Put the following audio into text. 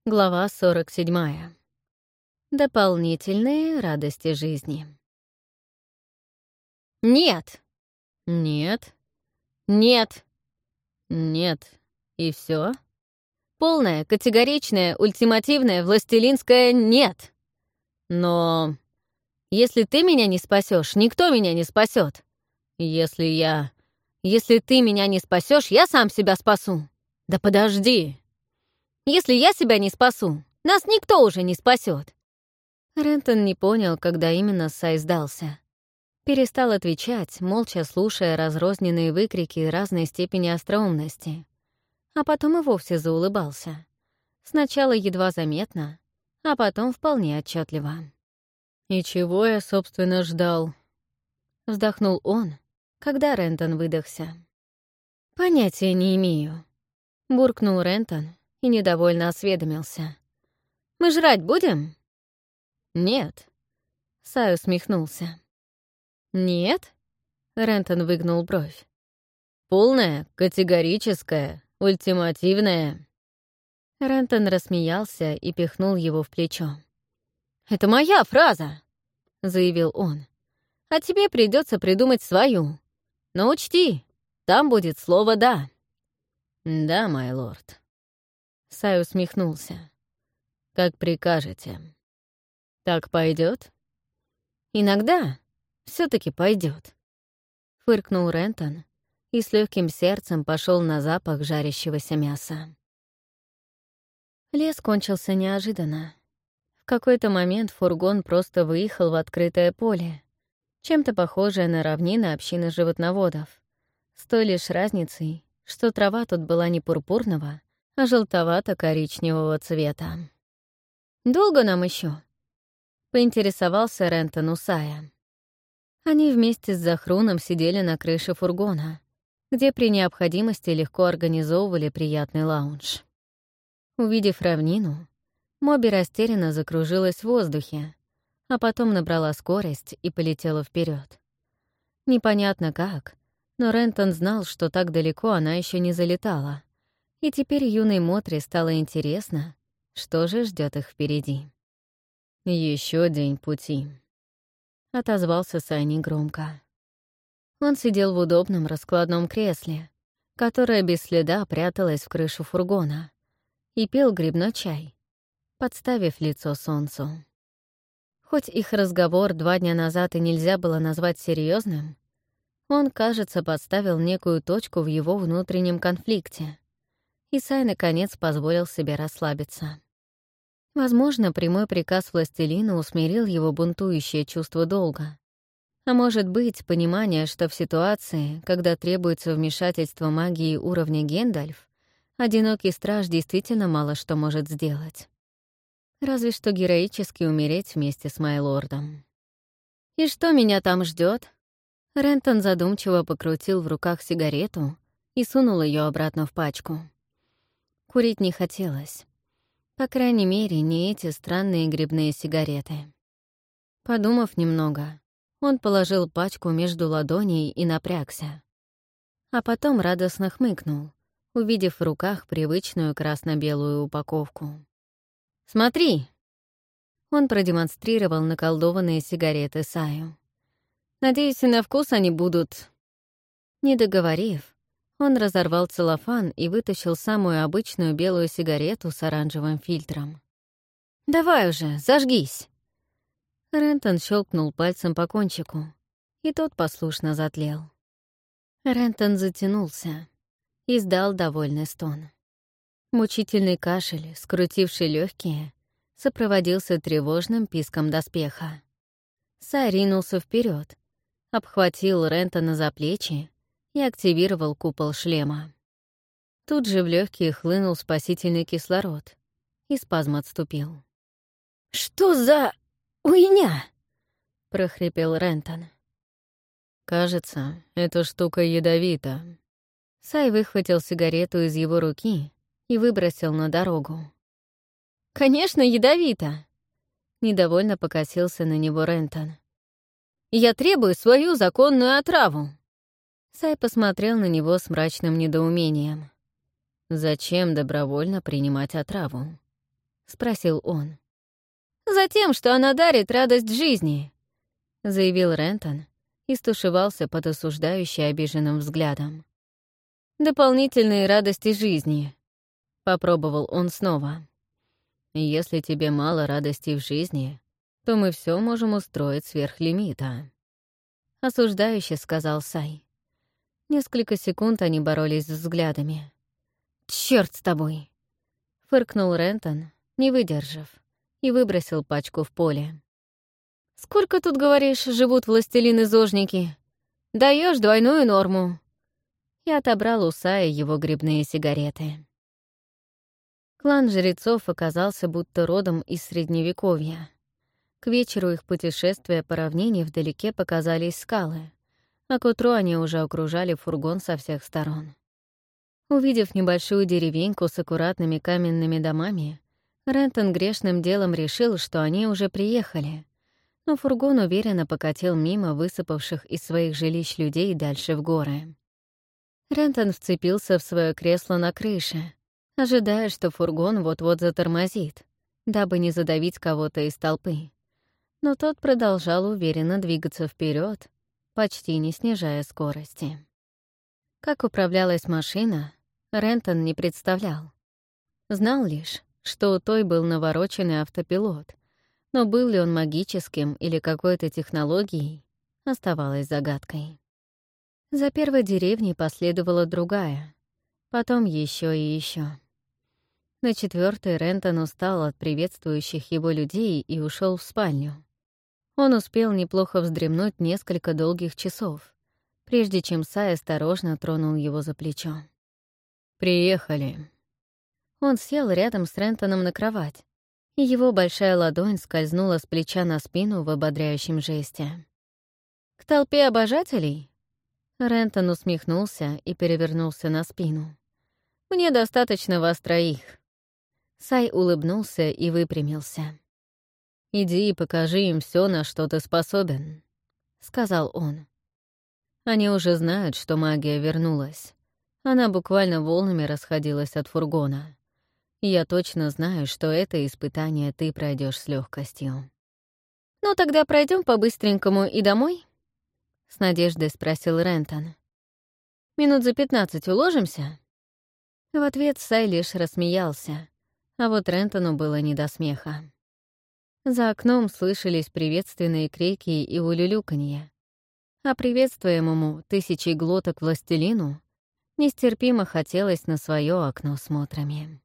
Глава 47. Дополнительные радости жизни. Нет! Нет. Нет. Нет. И все? Полное, категоричное, ультимативное, властелинское «нет». Но если ты меня не спасешь, никто меня не спасет. Если ты меня не спасешь, я сам себя спасу. Да подожди. Если я себя не спасу, нас никто уже не спасет. Рентон не понял, когда именно Сай сдался. Перестал отвечать, молча слушая разрозненные выкрики разной степени остроумности. А потом и вовсе заулыбался. Сначала едва заметно, а потом вполне отчетливо. «И чего я, собственно, ждал?» Вздохнул он, когда Рентон выдохся. «Понятия не имею», — буркнул Рентон и недовольно осведомился. «Мы жрать будем?» «Нет», — Сай усмехнулся. «Нет?» — Рентон выгнул бровь. «Полное, категорическое, ультимативное». Рентон рассмеялся и пихнул его в плечо. «Это моя фраза!» — заявил он. «А тебе придется придумать свою. Но учти, там будет слово «да». «Да, май лорд». Сай усмехнулся. «Как прикажете». «Так пойдет?» «Иногда все-таки пойдет», — фыркнул Рентон и с легким сердцем пошел на запах жарящегося мяса. Лес кончился неожиданно. В какой-то момент фургон просто выехал в открытое поле, чем-то похожее на равнины общины животноводов, с той лишь разницей, что трава тут была не пурпурного, а желтовато-коричневого цвета. «Долго нам еще? Поинтересовался Рентон у Сая. Они вместе с Захруном сидели на крыше фургона, где при необходимости легко организовывали приятный лаунж. Увидев равнину, Моби растерянно закружилась в воздухе, а потом набрала скорость и полетела вперед. Непонятно как, но Рентон знал, что так далеко она еще не залетала, и теперь юной Мотре стало интересно, что же ждет их впереди. Еще день пути», — отозвался Сай негромко. Он сидел в удобном раскладном кресле, которое без следа пряталось в крышу фургона, и пил грибной чай, подставив лицо солнцу. Хоть их разговор 2 дня назад и нельзя было назвать серьезным, он, кажется, подставил некую точку в его внутреннем конфликте, и Сай, наконец, позволил себе расслабиться. Возможно, прямой приказ властелина усмирил его бунтующее чувство долга. А может быть, понимание, что в ситуации, когда требуется вмешательство магии уровня Гендальф, одинокий страж действительно мало что может сделать. Разве что героически умереть вместе с Майлордом. «И что меня там ждет? Рентон задумчиво покрутил в руках сигарету и сунул ее обратно в пачку. Курить не хотелось. По крайней мере, не эти странные грибные сигареты. Подумав немного, он положил пачку между ладоней и напрягся. А потом радостно хмыкнул, увидев в руках привычную красно-белую упаковку. «Смотри!» Он продемонстрировал наколдованные сигареты Саю. «Надеюсь, и на вкус они будут...» Не договорив, он разорвал целлофан и вытащил самую обычную белую сигарету с оранжевым фильтром. «Давай уже, зажгись!» Рентон щелкнул пальцем по кончику, и тот послушно затлел. Рентон затянулся, издал довольный стон. Мучительный кашель, скрутивший легкие, сопроводился тревожным писком доспеха. Сай ринулся вперед, обхватил Рентона за плечи и активировал купол шлема. Тут же в легкие хлынул спасительный кислород, и спазм отступил. «Что за уйня?» — прохрипел Рентон. «Кажется, эта штука ядовита». Сай выхватил сигарету из его руки и выбросил на дорогу. «Конечно, ядовито!» — недовольно покосился на него Рентон. «Я требую свою законную отраву!» Сай посмотрел на него с мрачным недоумением. «Зачем добровольно принимать отраву?» спросил он. «Затем, что она дарит радость жизни», — заявил Рентон и стушевался под осуждающий обиженным взглядом. «Дополнительные радости жизни», — попробовал он снова. «Если тебе мало радостей в жизни, то мы все можем устроить сверх лимита», — осуждающе сказал Сай. Несколько секунд они боролись взглядами. «Чёрт с тобой!» — фыркнул Рентон, не выдержав, и выбросил пачку в поле. «Сколько тут, говоришь, живут властелины-зожники? Даёшь двойную норму!» И отобрал у Сая его грибные сигареты. Клан жрецов оказался будто родом из Средневековья. К вечеру их путешествия по равнине вдалеке показались скалы, а к утру они уже окружали фургон со всех сторон. Увидев небольшую деревеньку с аккуратными каменными домами, Рентон грешным делом решил, что они уже приехали, но фургон уверенно покатил мимо высыпавших из своих жилищ людей дальше в горы. Рентон вцепился в свое кресло на крыше, ожидая, что фургон вот-вот затормозит, дабы не задавить кого-то из толпы. Но тот продолжал уверенно двигаться вперед, почти не снижая скорости. Как управлялась машина, Рентон не представлял. Знал лишь, что у той был навороченный автопилот, но был ли он магическим или какой-то технологией, оставалось загадкой. За первой деревней последовала другая, потом еще и еще. На 4-й Рентон устал от приветствующих его людей и ушел в спальню. Он успел неплохо вздремнуть несколько долгих часов, прежде чем Сай осторожно тронул его за плечо. «Приехали». Он сел рядом с Рентоном на кровать, и его большая ладонь скользнула с плеча на спину в ободряющем жесте. «К толпе обожателей?» Рентон усмехнулся и перевернулся на спину. «Мне достаточно вас троих». Сай улыбнулся и выпрямился. «Иди и покажи им все, на что ты способен», — сказал он. «Они уже знают, что магия вернулась. Она буквально волнами расходилась от фургона. И я точно знаю, что это испытание ты пройдешь с легкостью. «Ну тогда пройдем по-быстренькому и домой?» — с надеждой спросил Рентон. «Минут за 15 уложимся?» В ответ Сай лишь рассмеялся, а вот Рентону было не до смеха. За окном слышались приветственные крики и улюлюканье, а приветствуемому тысячей глоток властелину нестерпимо хотелось на свое окно смотрами.